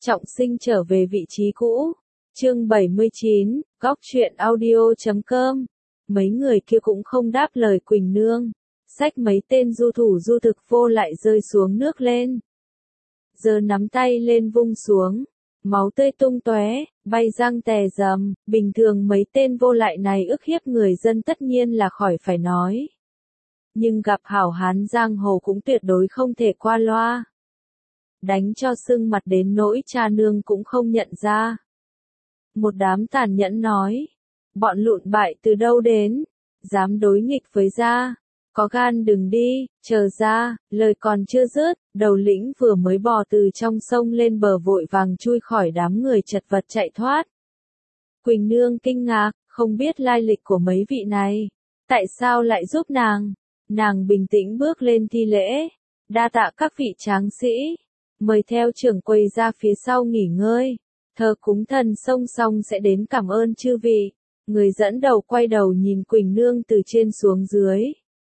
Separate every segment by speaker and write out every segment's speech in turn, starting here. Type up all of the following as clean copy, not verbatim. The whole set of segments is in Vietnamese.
Speaker 1: Trọng sinh trở về vị trí cũ. Chương 79, góc truyện audio.com. Mấy người kia cũng không đáp lời Quỳnh Nương. Xách mấy tên du thủ du thực vô lại rơi xuống nước lên. Giờ nắm tay lên vung xuống. Máu tươi tung tóe, bay răng tè rầm. Bình thường mấy tên vô lại này ức hiếp người dân tất nhiên là khỏi phải nói. Nhưng gặp hảo hán giang hồ cũng tuyệt đối không thể qua loa. Đánh cho sưng mặt đến nỗi cha nương cũng không nhận ra. Một đám tàn nhẫn nói, bọn lụn bại từ đâu đến, dám đối nghịch với gia, có gan đừng đi, chờ ra, lời còn chưa dứt, đầu lĩnh vừa mới bò từ trong sông lên bờ vội vàng chui khỏi đám người chật vật chạy thoát. Quỳnh Nương kinh ngạc, không biết lai lịch của mấy vị này, tại sao lại giúp nàng, nàng bình tĩnh bước lên thi lễ, đa tạ các vị tráng sĩ. Mời theo trưởng quầy ra phía sau nghỉ ngơi, thờ cúng thần sông xong sẽ đến cảm ơn chư vị. Người dẫn đầu quay đầu nhìn Quỳnh Nương từ trên xuống dưới.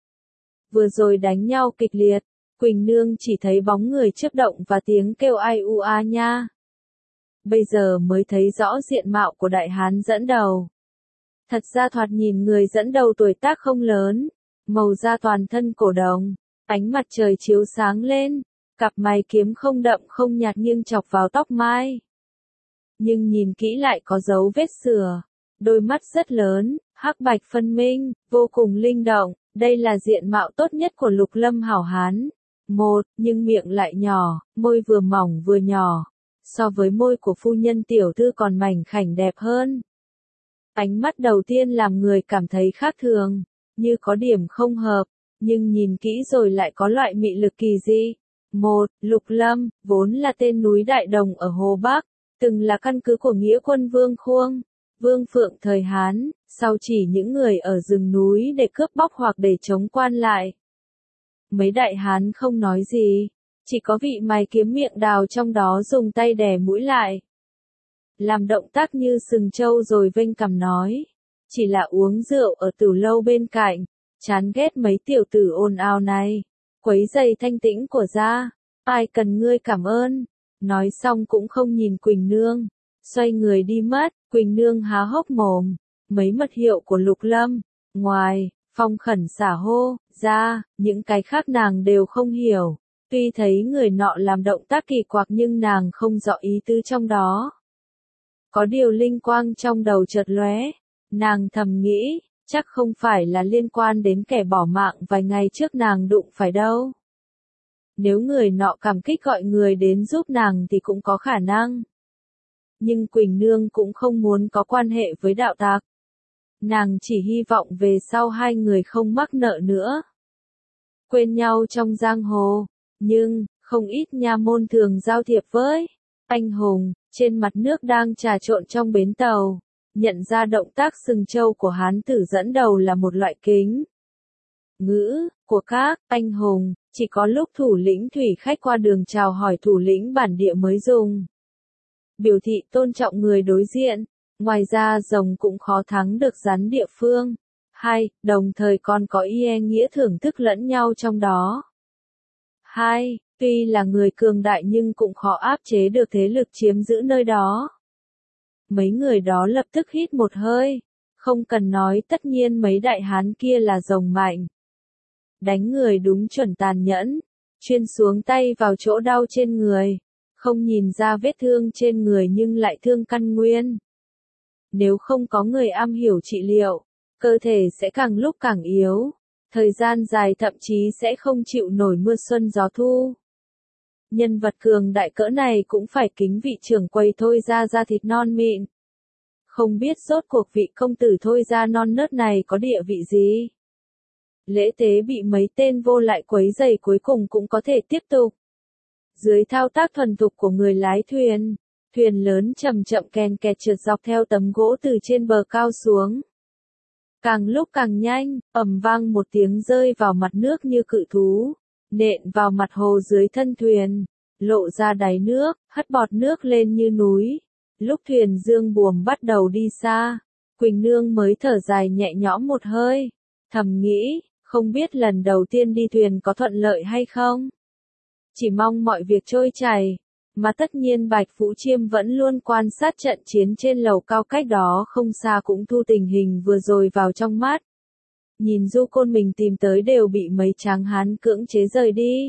Speaker 1: Vừa rồi đánh nhau kịch liệt, Quỳnh Nương chỉ thấy bóng người chớp động và tiếng kêu ai u a nha. Bây giờ mới thấy rõ diện mạo của đại hán dẫn đầu. Thật ra thoạt nhìn người dẫn đầu tuổi tác không lớn, màu da toàn thân cổ đồng, ánh mặt trời chiếu sáng lên. Cặp mày kiếm không đậm không nhạt nghiêng chọc vào tóc mai. Nhưng nhìn kỹ lại có dấu vết sửa. Đôi mắt rất lớn, hắc bạch phân minh, vô cùng linh động. Đây là diện mạo tốt nhất của Lục Lâm hảo hán. Nhưng miệng lại nhỏ, môi vừa mỏng vừa nhỏ. So với môi của phu nhân tiểu thư còn mảnh khảnh đẹp hơn. Ánh mắt đầu tiên làm người cảm thấy khác thường, như có điểm không hợp. Nhưng nhìn kỹ rồi lại có loại mị lực kỳ dị. Lục Lâm, vốn là tên núi Đại Đồng ở Hồ Bắc, từng là căn cứ của nghĩa quân Vương Khuông, Vương Phượng thời Hán, sau chỉ những người ở rừng núi để cướp bóc hoặc để chống quan lại. Mấy đại hán không nói gì, chỉ có vị mày kiếm miệng đào trong đó dùng tay đè mũi lại. Làm động tác như sừng trâu rồi vênh cằm nói, chỉ là uống rượu ở tửu lâu bên cạnh, chán ghét mấy tiểu tử ồn ào này. Quấy giày thanh tĩnh của gia, ai cần ngươi cảm ơn. Nói xong cũng không nhìn Quỳnh Nương, xoay người đi mất. Quỳnh Nương há hốc mồm, mấy mật hiệu của Lục Lâm, ngoài, phong khẩn xả hô, ra, những cái khác nàng đều không hiểu. Tuy thấy người nọ làm động tác kỳ quặc nhưng nàng không rõ ý tứ trong đó. Có điều linh quang trong đầu chợt lóe, nàng thầm nghĩ. Chắc không phải là liên quan đến kẻ bỏ mạng vài ngày trước nàng đụng phải đâu. Nếu người nọ cảm kích gọi người đến giúp nàng thì cũng có khả năng. Nhưng Quỳnh Nương cũng không muốn có quan hệ với đạo tặc. Nàng chỉ hy vọng về sau hai người không mắc nợ nữa. Quên nhau trong giang hồ, nhưng, không ít nha môn thường giao thiệp với anh hùng, trên mặt nước đang trà trộn trong bến tàu. Nhận ra động tác sừng trâu của hán tử dẫn đầu là một loại kính ngữ của các anh hùng, chỉ có lúc thủ lĩnh thủy khách qua đường chào hỏi thủ lĩnh bản địa mới dùng. Biểu thị tôn trọng người đối diện, ngoài ra rồng cũng khó thắng được rắn địa phương. Đồng thời còn có ý nghĩa thưởng thức lẫn nhau trong đó. Tuy là người cường đại nhưng cũng khó áp chế được thế lực chiếm giữ nơi đó. Mấy người đó lập tức hít một hơi. Không cần nói tất nhiên mấy đại hán kia là rồng mạnh. Đánh người đúng chuẩn tàn nhẫn. Chuyên xuống tay vào chỗ đau trên người. Không nhìn ra vết thương trên người nhưng lại thương căn nguyên. Nếu không có người am hiểu trị liệu, cơ thể sẽ càng lúc càng yếu. Thời gian dài thậm chí sẽ không chịu nổi mưa xuân gió thu. Nhân vật cường đại cỡ này cũng phải kính vị trưởng quầy Thôi ra da thịt non mịn. Không biết rốt cuộc vị công tử Thôi ra non nớt này có địa vị gì. Lễ tế bị mấy tên vô lại quấy rầy cuối cùng cũng có thể tiếp tục. Dưới thao tác thuần thục của người lái thuyền, thuyền lớn chậm chậm kèn kẹt trượt dọc theo tấm gỗ từ trên bờ cao xuống. Càng lúc càng nhanh, ầm vang một tiếng rơi vào mặt nước như cự thú, nện vào mặt hồ dưới thân thuyền, lộ ra đáy nước, hất bọt nước lên như núi. Lúc thuyền dương buồm bắt đầu đi xa, Quỳnh Nương mới thở dài nhẹ nhõm một hơi, thầm nghĩ, không biết lần đầu tiên đi thuyền có thuận lợi hay không. Chỉ mong mọi việc trôi chảy, Mà tất nhiên Bạch Vũ Chiêm vẫn luôn quan sát trận chiến trên lầu cao cách đó không xa, cũng thu tình hình vừa rồi vào trong mắt. Nhìn Du Côn mình tìm tới đều bị mấy tráng hán cưỡng chế rời đi.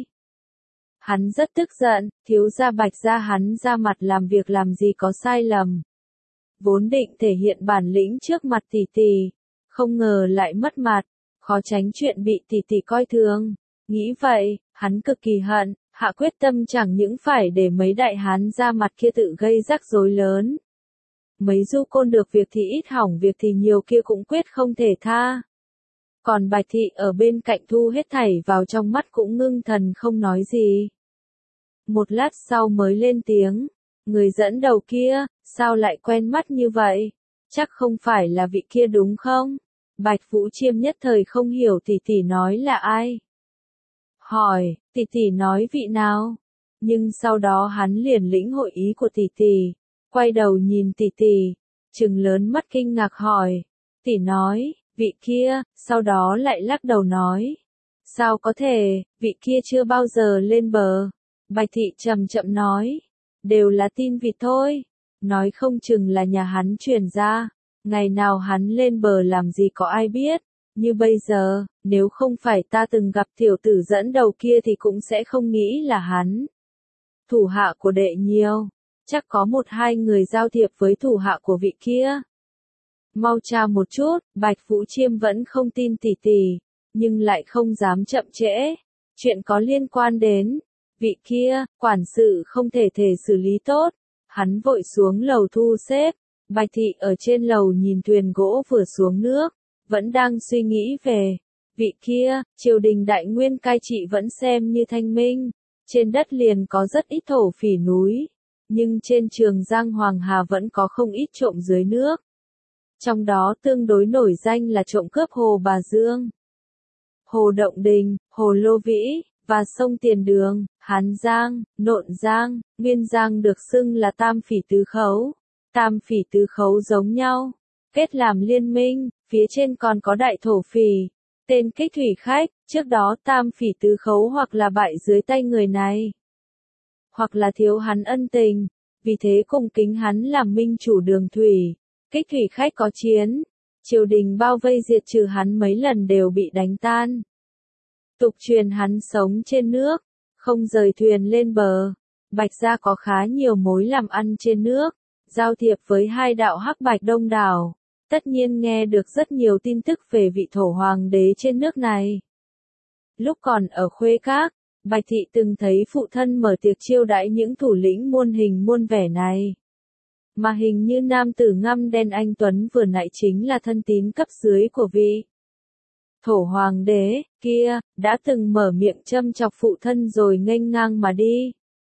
Speaker 1: Hắn rất tức giận, thiếu gia Bạch gia hắn ra mặt làm việc làm gì có sai lầm. Vốn định thể hiện bản lĩnh trước mặt tỷ tỷ, không ngờ lại mất mặt, khó tránh chuyện bị tỷ tỷ coi thường. Nghĩ vậy, hắn cực kỳ hận, hạ quyết tâm chẳng những phải để mấy đại hán ra mặt kia tự gây rắc rối lớn. Mấy Du Côn được việc thì ít hỏng việc thì nhiều kia cũng quyết không thể tha. Còn Bạch Thị ở bên cạnh thu hết thảy vào trong mắt cũng ngưng thần không nói gì. Một lát sau mới lên tiếng, người dẫn đầu kia, sao lại quen mắt như vậy? Chắc không phải là vị kia đúng không? Bạch Vũ Chiêm nhất thời không hiểu tỷ tỷ nói là ai. Hỏi, tỷ tỷ nói vị nào? Nhưng sau đó hắn liền lĩnh hội ý của tỷ tỷ, quay đầu nhìn tỷ tỷ, trừng lớn mắt kinh ngạc hỏi. Tỷ nói, vị kia, sau đó lại lắc đầu nói. Sao có thể, vị kia chưa bao giờ lên bờ. Bạch Thị chậm chậm nói, đều là tin vịt thôi, nói không chừng là nhà hắn truyền ra, ngày nào hắn lên bờ làm gì có ai biết, như bây giờ, nếu không phải ta từng gặp tiểu tử dẫn đầu kia thì cũng sẽ không nghĩ là hắn. Thủ hạ của đệ nhiều, chắc có một hai người giao thiệp với thủ hạ của vị kia. Mau tra một chút, Bạch Vũ Chiêm vẫn không tin tỷ tỷ, nhưng lại không dám chậm trễ, chuyện có liên quan đến vị kia, quản sự không thể xử lý tốt. Hắn vội xuống lầu thu xếp. Bạch Thị ở trên lầu nhìn thuyền gỗ vừa xuống nước, vẫn đang suy nghĩ về vị kia. Triều đình Đại Nguyên cai trị vẫn xem như thanh minh, trên đất liền có rất ít thổ phỉ núi, nhưng trên Trường Giang Hoàng Hà vẫn có không ít trộm dưới nước. Trong đó tương đối nổi danh là trộm cướp Hồ Bà Dương, Hồ Động Đình, Hồ Lô Vĩ, và sông Tiền Đường, Hán Giang, Nộn Giang, Nguyên Giang được xưng là tam phỉ tứ khấu. Tam phỉ tứ khấu giống nhau, kết làm liên minh, phía trên còn có đại thổ phỉ, tên Kích Thủy Khách, trước đó tam phỉ tứ khấu hoặc là bại dưới tay người này, hoặc là thiếu hắn ân tình, vì thế cùng kính hắn làm minh chủ đường thủy. Kích Thủy Khách có chiến, triều đình bao vây diệt trừ hắn mấy lần đều bị đánh tan. Tục truyền hắn sống trên nước, không rời thuyền lên bờ. Bạch gia có khá nhiều mối làm ăn trên nước, giao thiệp với hai đạo Hắc Bạch đông đảo, tất nhiên nghe được rất nhiều tin tức về vị thổ hoàng đế trên nước này. Lúc còn ở Khuê Các, Bạch Thị từng thấy phụ thân mở tiệc chiêu đãi những thủ lĩnh muôn hình muôn vẻ này. Mà hình như nam tử ngăm đen anh tuấn vừa nãy chính là thân tín cấp dưới của vị thổ hoàng đế kia, đã từng mở miệng châm chọc phụ thân rồi nghênh ngang mà đi.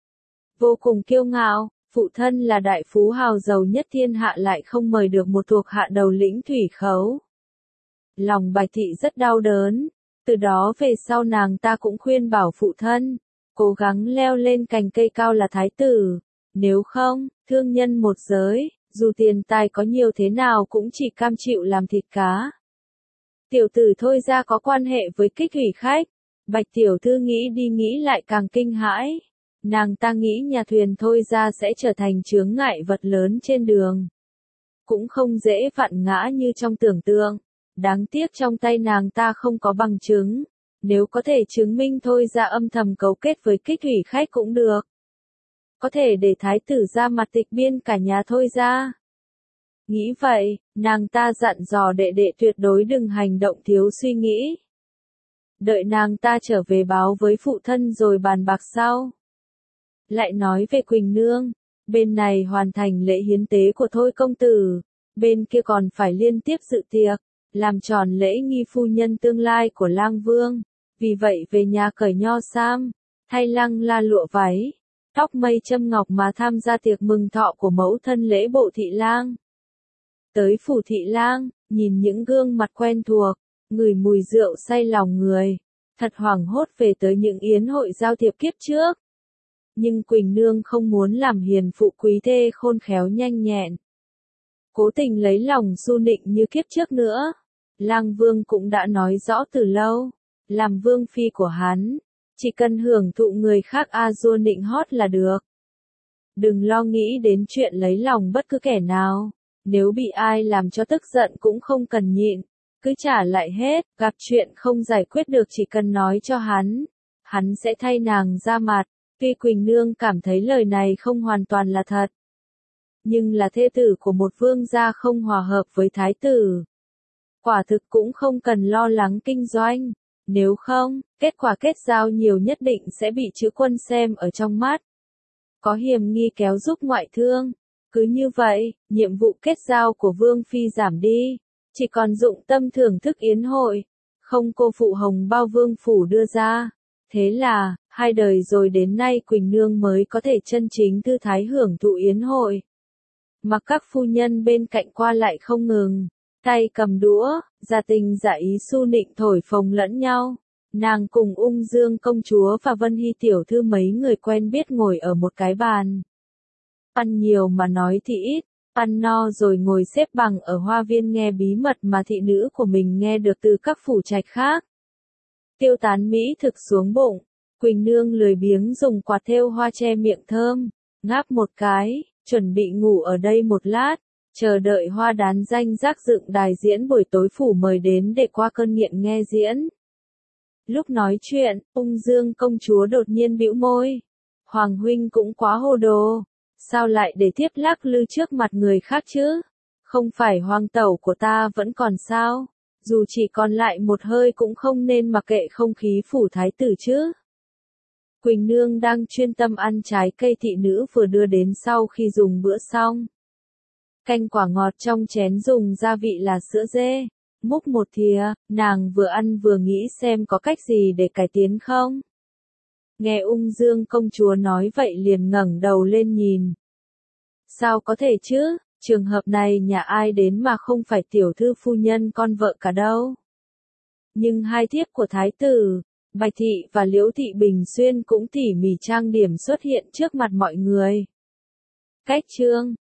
Speaker 1: Vô cùng kiêu ngạo, phụ thân là đại phú hào giàu nhất thiên hạ lại không mời được một thuộc hạ đầu lĩnh thủy khấu. Lòng Bạch Thị rất đau đớn, từ đó về sau nàng ta cũng khuyên bảo phụ thân, cố gắng leo lên cành cây cao là thái tử, nếu không, thương nhân một giới, dù tiền tài có nhiều thế nào cũng chỉ cam chịu làm thịt cá. Tiểu tử Thôi ra có quan hệ với Kích Thủy Khách, Bạch tiểu thư nghĩ đi nghĩ lại càng kinh hãi. Nàng ta nghĩ nhà thuyền Thôi ra sẽ trở thành chướng ngại vật lớn trên đường. Cũng không dễ vặn ngã như trong tưởng tượng. Đáng tiếc trong tay nàng ta không có bằng chứng. Nếu có thể chứng minh Thôi ra âm thầm cấu kết với Kích Thủy Khách cũng được. Có thể để thái tử ra mặt tịch biên cả nhà Thôi ra. Nghĩ vậy, nàng ta dặn dò đệ đệ tuyệt đối đừng hành động thiếu suy nghĩ. Đợi nàng ta trở về báo với phụ thân rồi bàn bạc sau. Lại nói về Quỳnh Nương, bên này hoàn thành lễ hiến tế của Thôi công tử, bên kia còn phải liên tiếp dự tiệc, làm tròn lễ nghi phu nhân tương lai của Lang Vương. Vì vậy về nhà cởi nho sam, thay lăng la lụa váy, tóc mây châm ngọc mà tham gia tiệc mừng thọ của mẫu thân lễ bộ thị lang. Tới phủ thị lang, nhìn những gương mặt quen thuộc, ngửi mùi rượu say lòng người, thật hoảng hốt về tới những yến hội giao thiệp kiếp trước. Nhưng Quỳnh Nương không muốn làm hiền phụ quý thê khôn khéo nhanh nhẹn, cố tình lấy lòng Su Nịnh như kiếp trước nữa. Lang Vương cũng đã nói rõ từ lâu, làm vương phi của hắn, chỉ cần hưởng thụ người khác a dua nịnh hót là được. Đừng lo nghĩ đến chuyện lấy lòng bất cứ kẻ nào. Nếu bị ai làm cho tức giận cũng không cần nhịn. Cứ trả lại hết, gặp chuyện không giải quyết được chỉ cần nói cho hắn. Hắn sẽ thay nàng ra mặt. Tuy Quỳnh Nương cảm thấy lời này không hoàn toàn là thật. Nhưng là thê tử của một vương gia không hòa hợp với thái tử. Quả thực cũng không cần lo lắng kinh doanh. Nếu không, kết quả kết giao nhiều nhất định sẽ bị chữ quân xem ở trong mắt. Có hiềm nghi kéo giúp ngoại thương. Cứ như vậy, nhiệm vụ kết giao của Vương Phi giảm đi. Chỉ còn dụng tâm thưởng thức yến hội. Không cô phụ hồng bao vương phủ đưa ra. Thế là, 2 đời rồi đến nay Quỳnh Nương mới có thể chân chính thư thái hưởng thụ yến hội. Mặc các phu nhân bên cạnh qua lại không ngừng. Tay cầm đũa, gia tình giả ý su nịnh thổi phồng lẫn nhau. Nàng cùng Ung Dương công chúa và Vân Hy tiểu thư mấy người quen biết ngồi ở một cái bàn. Ăn nhiều mà nói thì ít, ăn no rồi ngồi xếp bằng ở hoa viên nghe bí mật mà thị nữ của mình nghe được từ các phủ trạch khác. Tiêu tán mỹ thực xuống bụng, Quỳnh Nương lười biếng dùng quạt thêu hoa che miệng thơm, ngáp một cái, chuẩn bị ngủ ở đây một lát. Chờ đợi Hoa Đán danh giác dựng đài diễn buổi tối phủ mời đến để qua cơn nghiện nghe diễn. Lúc nói chuyện, Ung Dương công chúa đột nhiên bĩu môi. Hoàng huynh cũng quá hồ đồ. Sao lại để tiếp lắc lư trước mặt người khác chứ? Không phải hoàng tẩu của ta vẫn còn sao? Dù chỉ còn lại một hơi cũng không nên mặc kệ không khí phủ thái tử chứ. Quỳnh Nương đang chuyên tâm ăn trái cây thị nữ vừa đưa đến sau khi dùng bữa xong. Canh quả ngọt trong chén dùng gia vị là sữa dê. Múc một thìa, nàng vừa ăn vừa nghĩ xem có cách gì để cải tiến không. Nghe Ung Dương công chúa nói vậy liền ngẩng đầu lên nhìn. Sao có thể chứ, trường hợp này nhà ai đến mà không phải tiểu thư phu nhân con vợ cả đâu. Nhưng hai thiếp của thái tử, Bạch Thị và Liễu Thị Bình Xuyên cũng tỉ mỉ trang điểm xuất hiện trước mặt mọi người. Cách chương